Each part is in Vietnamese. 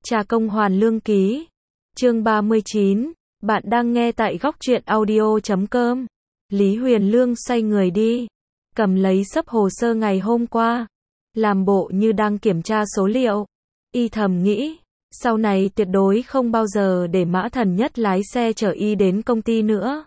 Trà công hoàn lương ký. Chương 39, bạn đang nghe tại góc truyện audio.com. Lý Huyền Lương xoay người đi, cầm lấy xấp hồ sơ ngày hôm qua, làm bộ như đang kiểm tra số liệu. Y thầm nghĩ, sau này tuyệt đối không bao giờ để Mã Thần Nhất lái xe chở y đến công ty nữa.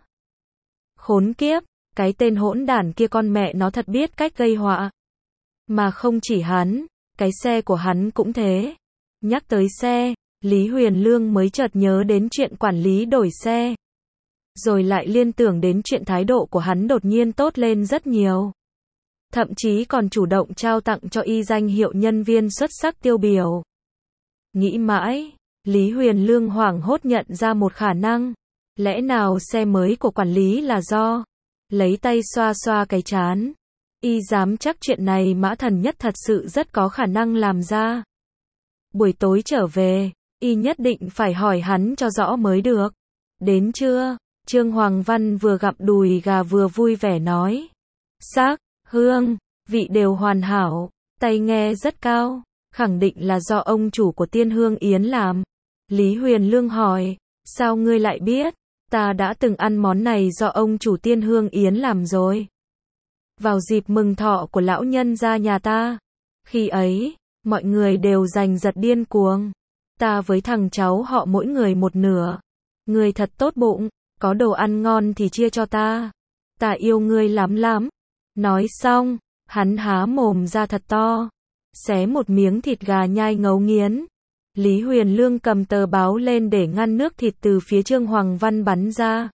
Khốn kiếp, cái tên hỗn đản kia con mẹ nó thật biết cách gây họa. Mà không chỉ hắn, cái xe của hắn cũng thế. Nhắc tới xe, Lý Huyền Lương mới chợt nhớ đến chuyện quản lý đổi xe. Rồi lại liên tưởng đến chuyện thái độ của hắn đột nhiên tốt lên rất nhiều. Thậm chí còn chủ động trao tặng cho y danh hiệu nhân viên xuất sắc tiêu biểu. Nghĩ mãi, Lý Huyền Lương hoảng hốt nhận ra một khả năng. Lẽ nào xe mới của quản lý là do? Lấy tay xoa xoa cái trán. Y dám chắc chuyện này Mã Thần Nhất thật sự rất có khả năng làm ra. Buổi tối trở về, y nhất định phải hỏi hắn cho rõ mới được. Đến trưa, Trương Hoàng Văn vừa gặm đùi gà vừa vui vẻ nói. Xác, hương, vị đều hoàn hảo, tay nghe rất cao, khẳng định là do ông chủ của Tiên Hương Yến làm. Lý Huyền Lương hỏi, sao ngươi lại biết? Ta đã từng ăn món này do ông chủ Tiên Hương Yến làm rồi. Vào dịp mừng thọ của lão nhân gia nhà ta. Khi ấy, mọi người đều giành giật điên cuồng. Ta với thằng cháu họ mỗi người một nửa. Ngươi thật tốt bụng, có đồ ăn ngon thì chia cho ta. Ta yêu ngươi lắm lắm. Nói xong, hắn há mồm ra thật to. Xé một miếng thịt gà nhai ngấu nghiến. Lý Huyền Lương cầm tờ báo lên để ngăn nước thịt từ phía Trương Hoàng Văn bắn ra.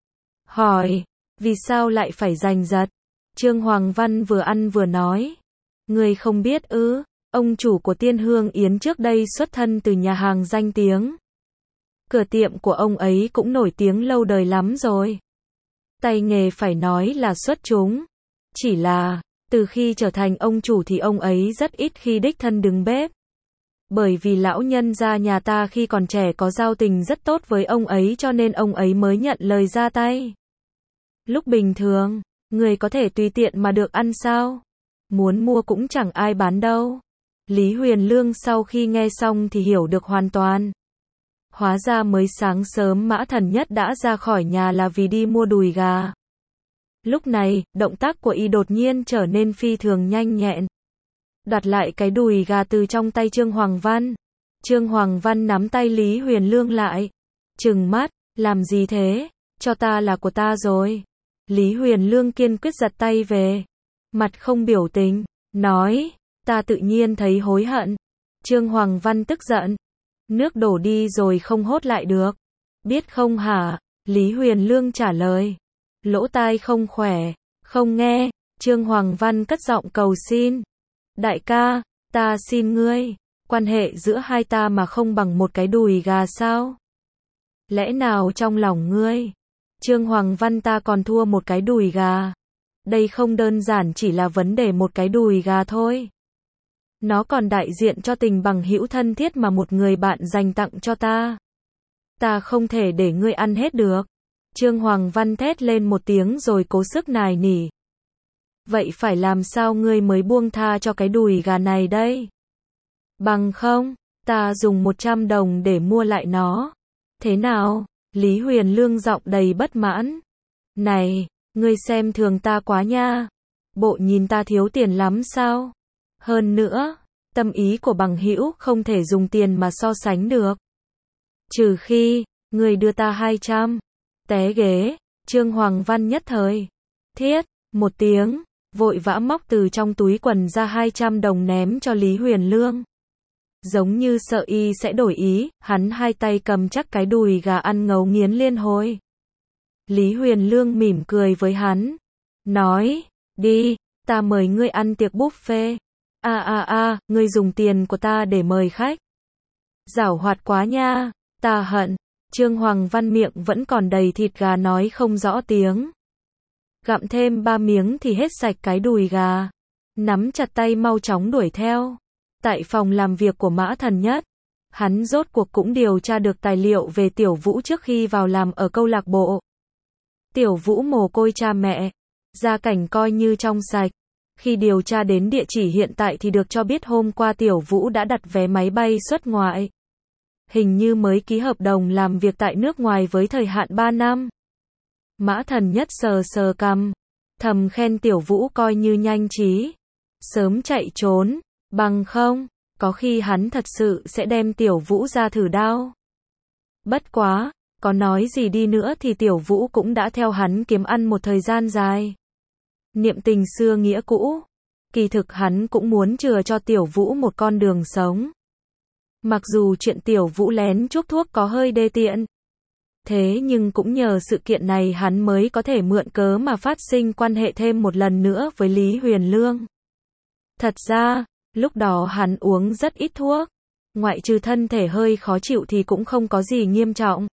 Hỏi, vì sao lại phải giành giật? Trương Hoàng Văn vừa ăn vừa nói. Ngươi không biết ư, ông chủ của Tiên Hương Yến trước đây xuất thân từ nhà hàng danh tiếng. Cửa tiệm của ông ấy cũng nổi tiếng lâu đời lắm rồi. Tay nghề phải nói là xuất chúng. Chỉ là, từ khi trở thành ông chủ thì ông ấy rất ít khi đích thân đứng bếp. Bởi vì lão nhân gia nhà ta khi còn trẻ có giao tình rất tốt với ông ấy cho nên ông ấy mới nhận lời ra tay. Lúc bình thường, người có thể tùy tiện mà được ăn sao? Muốn mua cũng chẳng ai bán đâu. Lý Huyền Lương sau khi nghe xong thì hiểu được hoàn toàn. Hóa ra mới sáng sớm Mã Thần Nhất đã ra khỏi nhà là vì đi mua đùi gà. Lúc này, động tác của y đột nhiên trở nên phi thường nhanh nhẹn. Đoạt lại cái đùi gà từ trong tay Trương Hoàng Văn. Trương Hoàng Văn nắm tay Lý Huyền Lương lại. Trừng mắt, làm gì thế? Cho ta là của ta rồi. Lý Huyền Lương kiên quyết giật tay về. Mặt không biểu tình, nói, ta tự nhiên thấy hối hận. Trương Hoàng Văn tức giận. Nước đổ đi rồi không hốt lại được. Biết không hả? Lý Huyền Lương trả lời. Lỗ tai không khỏe, không nghe. Trương Hoàng Văn cất giọng cầu xin. Đại ca, ta xin ngươi, quan hệ giữa hai ta mà không bằng một cái đùi gà sao? Lẽ nào trong lòng ngươi, Trương Hoàng Văn ta còn thua một cái đùi gà? Đây không đơn giản chỉ là vấn đề một cái đùi gà thôi. Nó còn đại diện cho tình bằng hữu thân thiết mà một người bạn dành tặng cho ta. Ta không thể để ngươi ăn hết được. Trương Hoàng Văn thét lên một tiếng rồi cố sức nài nỉ. Vậy phải làm sao ngươi mới buông tha cho cái đùi gà này đây? Bằng không, ta dùng 100 đồng để mua lại nó. Thế nào? Lý Huyền Lương giọng đầy bất mãn. Này, ngươi xem thường ta quá nha. Bộ nhìn ta thiếu tiền lắm sao? Hơn nữa, tâm ý của bằng hữu không thể dùng tiền mà so sánh được. Trừ khi, ngươi đưa ta 200. Té ghế, Trương Hoàng Văn nhất thời. Thiết, một tiếng. Vội vã móc từ trong túi quần ra 200 đồng ném cho Lý Huyền Lương. Giống như sợ y sẽ đổi ý, hắn hai tay cầm chắc cái đùi gà ăn ngấu nghiến liên hồi. Lý Huyền Lương mỉm cười với hắn. Nói, đi, ta mời ngươi ăn tiệc buffet. Ngươi dùng tiền của ta để mời khách. Giảo hoạt quá nha, ta hận. Trương Hoàng Văn miệng vẫn còn đầy thịt gà nói không rõ tiếng. Gặm thêm 3 miếng thì hết sạch cái đùi gà. Nắm chặt tay mau chóng đuổi theo. Tại phòng làm việc của Mã Thần Nhất, hắn rốt cuộc cũng điều tra được tài liệu về Tiểu Vũ trước khi vào làm ở câu lạc bộ. Tiểu Vũ mồ côi cha mẹ, gia cảnh coi như trong sạch. Khi điều tra đến địa chỉ hiện tại thì được cho biết hôm qua Tiểu Vũ đã đặt vé máy bay xuất ngoại. hình như mới ký hợp đồng làm việc tại nước ngoài với thời hạn 3 năm. Mã Thần Nhất sờ sờ cằm, thầm khen Tiểu Vũ coi như nhanh trí, sớm chạy trốn, bằng không, có khi hắn thật sự sẽ đem Tiểu Vũ ra thử đao. Bất quá, có nói gì đi nữa thì Tiểu Vũ cũng đã theo hắn kiếm ăn một thời gian dài. Niệm tình xưa nghĩa cũ, kỳ thực hắn cũng muốn chừa cho Tiểu Vũ một con đường sống. Mặc dù chuyện Tiểu Vũ lén chuốc thuốc có hơi đê tiện, thế nhưng cũng nhờ sự kiện này hắn mới có thể mượn cớ mà phát sinh quan hệ thêm một lần nữa với Lý Huyền Lương. Thật ra, lúc đó hắn uống rất ít thuốc, ngoại trừ thân thể hơi khó chịu thì cũng không có gì nghiêm trọng.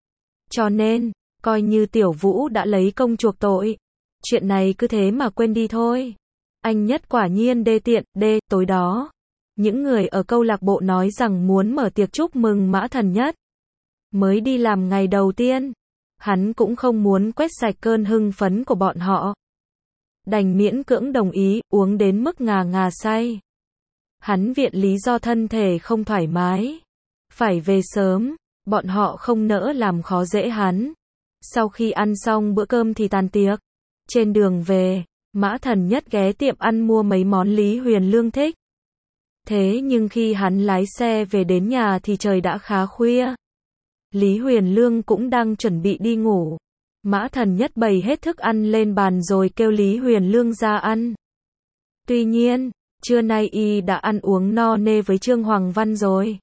Cho nên, coi như Tiểu Vũ đã lấy công chuộc tội, chuyện này cứ thế mà quên đi thôi. Anh Nhất quả nhiên đê tiện, tối đó, những người ở câu lạc bộ nói rằng muốn mở tiệc chúc mừng Mã Thần Nhất. Mới đi làm ngày đầu tiên, hắn cũng không muốn quét sạch cơn hưng phấn của bọn họ. Đành miễn cưỡng đồng ý, uống đến mức ngà ngà say. Hắn viện lý do thân thể không thoải mái, phải về sớm, bọn họ không nỡ làm khó dễ hắn. Sau khi ăn xong bữa cơm thì tàn tiệc. Trên đường về, Mã Thần Nhất ghé tiệm ăn mua mấy món Lý Huyền Lương thích. Thế nhưng khi hắn lái xe về đến nhà thì trời đã khá khuya. Lý Huyền Lương cũng đang chuẩn bị đi ngủ. Mã Thần Nhất bày hết thức ăn lên bàn rồi kêu Lý Huyền Lương ra ăn. Tuy nhiên, trưa nay y đã ăn uống no nê với Trương Hoàng Văn rồi.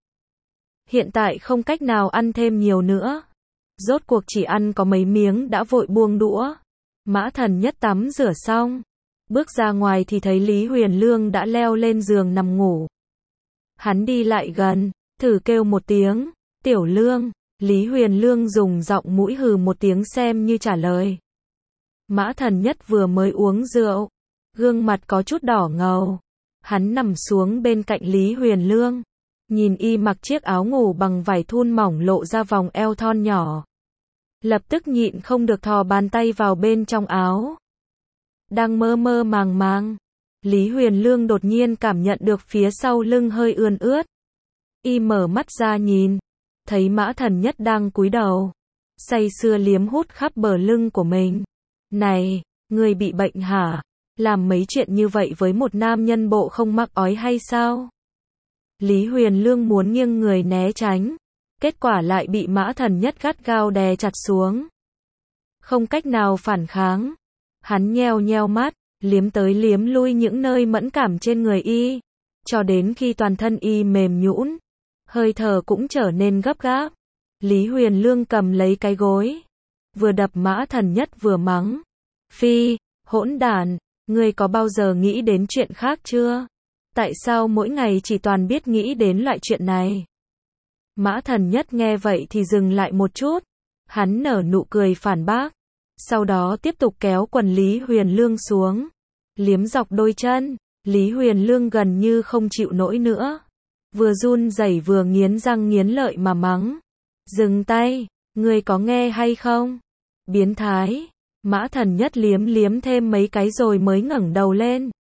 Hiện tại không cách nào ăn thêm nhiều nữa. Rốt cuộc chỉ ăn có mấy miếng đã vội buông đũa. Mã Thần Nhất tắm rửa xong, bước ra ngoài thì thấy Lý Huyền Lương đã leo lên giường nằm ngủ. Hắn đi lại gần, thử kêu một tiếng, Tiểu Lương. Lý Huyền Lương dùng giọng mũi hừ một tiếng xem như trả lời. Mã Thần Nhất vừa mới uống rượu, gương mặt có chút đỏ ngầu. Hắn nằm xuống bên cạnh Lý Huyền Lương, nhìn y mặc chiếc áo ngủ bằng vải thun mỏng lộ ra vòng eo thon nhỏ. Lập tức nhịn không được thò bàn tay vào bên trong áo. Đang mơ mơ màng màng, Lý Huyền Lương đột nhiên cảm nhận được phía sau lưng hơi ươn ướt. Y mở mắt ra nhìn, thấy Mã Thần Nhất đang cúi đầu, say sưa liếm hút khắp bờ lưng của mình. Này, ngươi bị bệnh hả? Làm mấy chuyện như vậy với một nam nhân bộ không mắc ói hay sao? Lý Huyền Lương muốn nghiêng người né tránh, kết quả lại bị Mã Thần Nhất gắt gao đè chặt xuống. Không cách nào phản kháng, hắn nheo nheo mắt, liếm tới liếm lui những nơi mẫn cảm trên người y, cho đến khi toàn thân y mềm nhũn, hơi thở cũng trở nên gấp gáp. Lý Huyền Lương cầm lấy cái gối, vừa đập Mã Thần Nhất vừa mắng. Phi, hỗn đản, ngươi có bao giờ nghĩ đến chuyện khác chưa? Tại sao mỗi ngày chỉ toàn biết nghĩ đến loại chuyện này? Mã Thần Nhất nghe vậy thì dừng lại một chút. Hắn nở nụ cười phản bác. Sau đó tiếp tục kéo quần Lý Huyền Lương xuống, liếm dọc đôi chân. Lý Huyền Lương gần như không chịu nổi nữa, vừa run rẩy vừa nghiến răng nghiến lợi mà mắng. Dừng tay, ngươi có nghe hay không? Biến thái. Mã Thần Nhất liếm liếm thêm mấy cái rồi mới ngẩng đầu lên.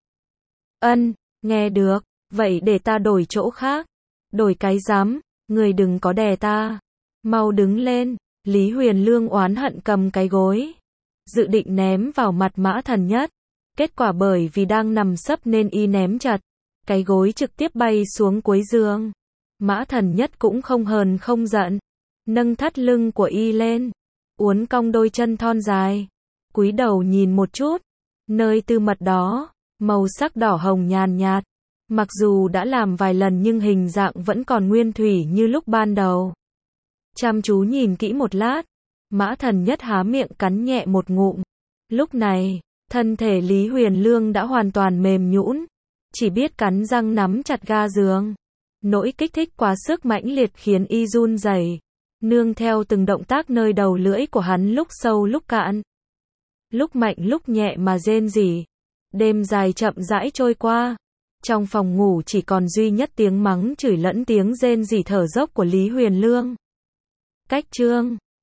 Nghe được, vậy để ta đổi chỗ khác. Đổi cái rắm, ngươi đừng có đè ta. Mau đứng lên. Lý Huyền Lương oán hận cầm cái gối, dự định ném vào mặt Mã Thần Nhất. Kết quả bởi vì đang nằm sấp nên y ném chặt, cái gối trực tiếp bay xuống cuối giường. Mã Thần Nhất cũng không hờn không giận, nâng thắt lưng của y lên, uốn cong đôi chân thon dài, cúi đầu nhìn một chút, nơi tư mật đó, màu sắc đỏ hồng nhàn nhạt. Mặc dù đã làm vài lần nhưng hình dạng vẫn còn nguyên thủy như lúc ban đầu. Chăm chú nhìn kỹ một lát, Mã Thần Nhất há miệng cắn nhẹ một ngụm. Lúc này, thân thể Lý Huyền Lương đã hoàn toàn mềm nhũn, chỉ biết cắn răng nắm chặt ga giường. Nỗi kích thích quá sức mãnh liệt khiến y run rẩy, nương theo từng động tác nơi đầu lưỡi của hắn lúc sâu lúc cạn. Lúc mạnh lúc nhẹ mà rên rỉ. Đêm dài chậm rãi trôi qua. Trong phòng ngủ chỉ còn duy nhất tiếng mắng chửi lẫn tiếng rên rỉ thở dốc của Lý Huyền Lương. Cách chương